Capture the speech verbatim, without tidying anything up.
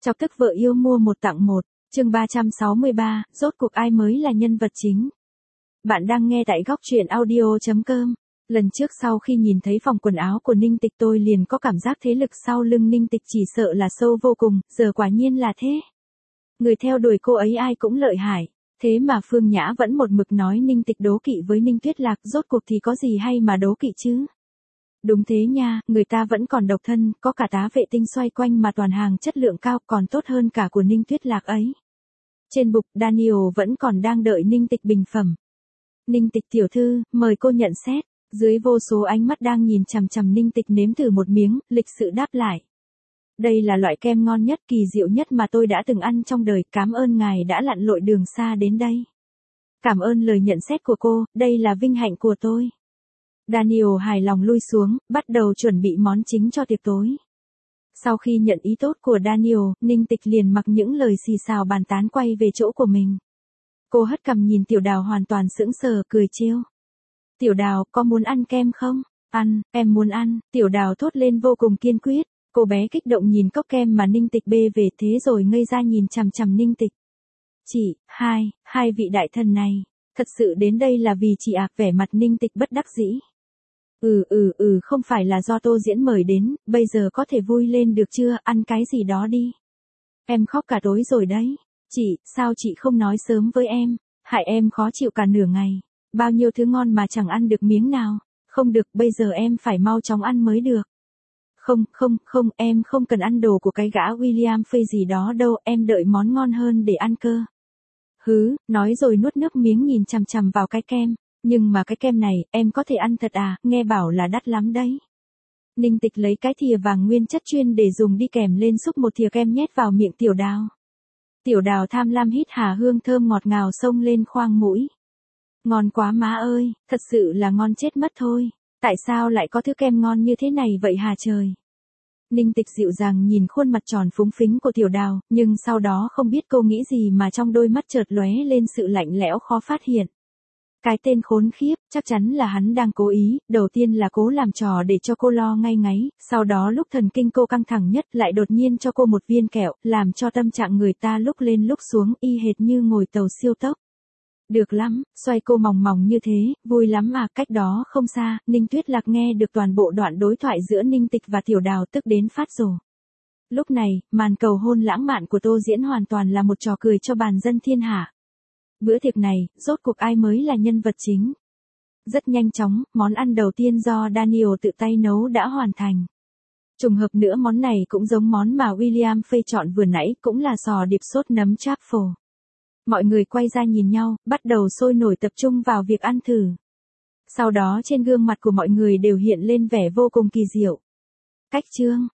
Chọc tức vợ yêu mua một tặng một, chương ba trăm sáu mươi ba, rốt cuộc ai mới là nhân vật chính. Bạn đang nghe tại góc truyện audio chấm com. Lần trước sau khi nhìn thấy phòng quần áo của Ninh Tịch tôi liền có cảm giác thế lực sau lưng Ninh Tịch chỉ sợ là sâu vô cùng, giờ quả nhiên là thế. Người theo đuổi cô ấy ai cũng lợi hại, thế mà Phương Nhã vẫn một mực nói Ninh Tịch đố kỵ với Ninh Tuyết Lạc, rốt cuộc thì có gì hay mà đố kỵ chứ. Đúng thế nha, người ta vẫn còn độc thân, có cả tá vệ tinh xoay quanh mà toàn hàng chất lượng cao, còn tốt hơn cả của Ninh Tuyết Lạc ấy. Trên bục, Daniel vẫn còn đang đợi Ninh Tịch bình phẩm. Ninh Tịch tiểu thư, mời cô nhận xét. Dưới vô số ánh mắt đang nhìn chằm chằm Ninh Tịch nếm thử một miếng, lịch sự đáp lại. Đây là loại kem ngon nhất, kỳ diệu nhất mà tôi đã từng ăn trong đời, cảm ơn ngài đã lặn lội đường xa đến đây. Cảm ơn lời nhận xét của cô, đây là vinh hạnh của tôi. Daniel hài lòng lui xuống, bắt đầu chuẩn bị món chính cho tiệc tối. Sau khi nhận ý tốt của Daniel, Ninh Tịch liền mặc những lời xì xào bàn tán quay về chỗ của mình. Cô hất cằm nhìn Tiểu Đào hoàn toàn sững sờ, cười trêu. Tiểu Đào, có muốn ăn kem không? Ăn, em muốn ăn, Tiểu Đào thốt lên vô cùng kiên quyết. Cô bé kích động nhìn cốc kem mà Ninh Tịch bê về, thế rồi ngây ra nhìn chằm chằm Ninh Tịch. Chị, hai, hai vị đại thần này, thật sự đến đây là vì chị à, vẻ mặt Ninh Tịch bất đắc dĩ. Ừ ừ ừ không phải là do Tô Diễn mời đến, bây giờ có thể vui lên được chưa, ăn cái gì đó đi. Em khóc cả tối rồi đấy. Chị, sao chị không nói sớm với em, hại em khó chịu cả nửa ngày. Bao nhiêu thứ ngon mà chẳng ăn được miếng nào. Không được, bây giờ em phải mau chóng ăn mới được. Không, không, không, em không cần ăn đồ của cái gã William Phê gì đó đâu, em đợi món ngon hơn để ăn cơ. Hứ, nói rồi nuốt nước miếng nhìn chằm chằm vào cái kem. Nhưng mà cái kem này, em có thể ăn thật à, nghe bảo là đắt lắm đấy. Ninh Tịch lấy cái thìa vàng nguyên chất chuyên để dùng đi kèm lên xúc một thìa kem nhét vào miệng Tiểu Đào. Tiểu Đào tham lam hít hà hương thơm ngọt ngào xông lên khoang mũi. Ngon quá má ơi, thật sự là ngon chết mất thôi. Tại sao lại có thứ kem ngon như thế này vậy hả trời? Ninh Tịch dịu dàng nhìn khuôn mặt tròn phúng phính của Tiểu Đào, nhưng sau đó không biết cô nghĩ gì mà trong đôi mắt chợt lóe lên sự lạnh lẽo khó phát hiện. Cái tên khốn khiếp, chắc chắn là hắn đang cố ý, đầu tiên là cố làm trò để cho cô lo ngay ngáy, sau đó lúc thần kinh cô căng thẳng nhất lại đột nhiên cho cô một viên kẹo, làm cho tâm trạng người ta lúc lên lúc xuống y hệt như ngồi tàu siêu tốc. Được lắm, xoay cô mòng mòng như thế, vui lắm à, cách đó không xa, Ninh Tuyết Lạc nghe được toàn bộ đoạn đối thoại giữa Ninh Tịch và Tiểu Đào tức đến phát rồ. Lúc này, màn cầu hôn lãng mạn của Tô Diễn hoàn toàn là một trò cười cho bàn dân thiên hạ. Bữa tiệc này, rốt cuộc ai mới là nhân vật chính? Rất nhanh chóng, món ăn đầu tiên do Daniel tự tay nấu đã hoàn thành. Trùng hợp nữa món này cũng giống món mà William Phê chọn vừa nãy, cũng là sò điệp sốt nấm truffle. Mọi người quay ra nhìn nhau, bắt đầu sôi nổi tập trung vào việc ăn thử. Sau đó trên gương mặt của mọi người đều hiện lên vẻ vô cùng kỳ diệu. Cách chương,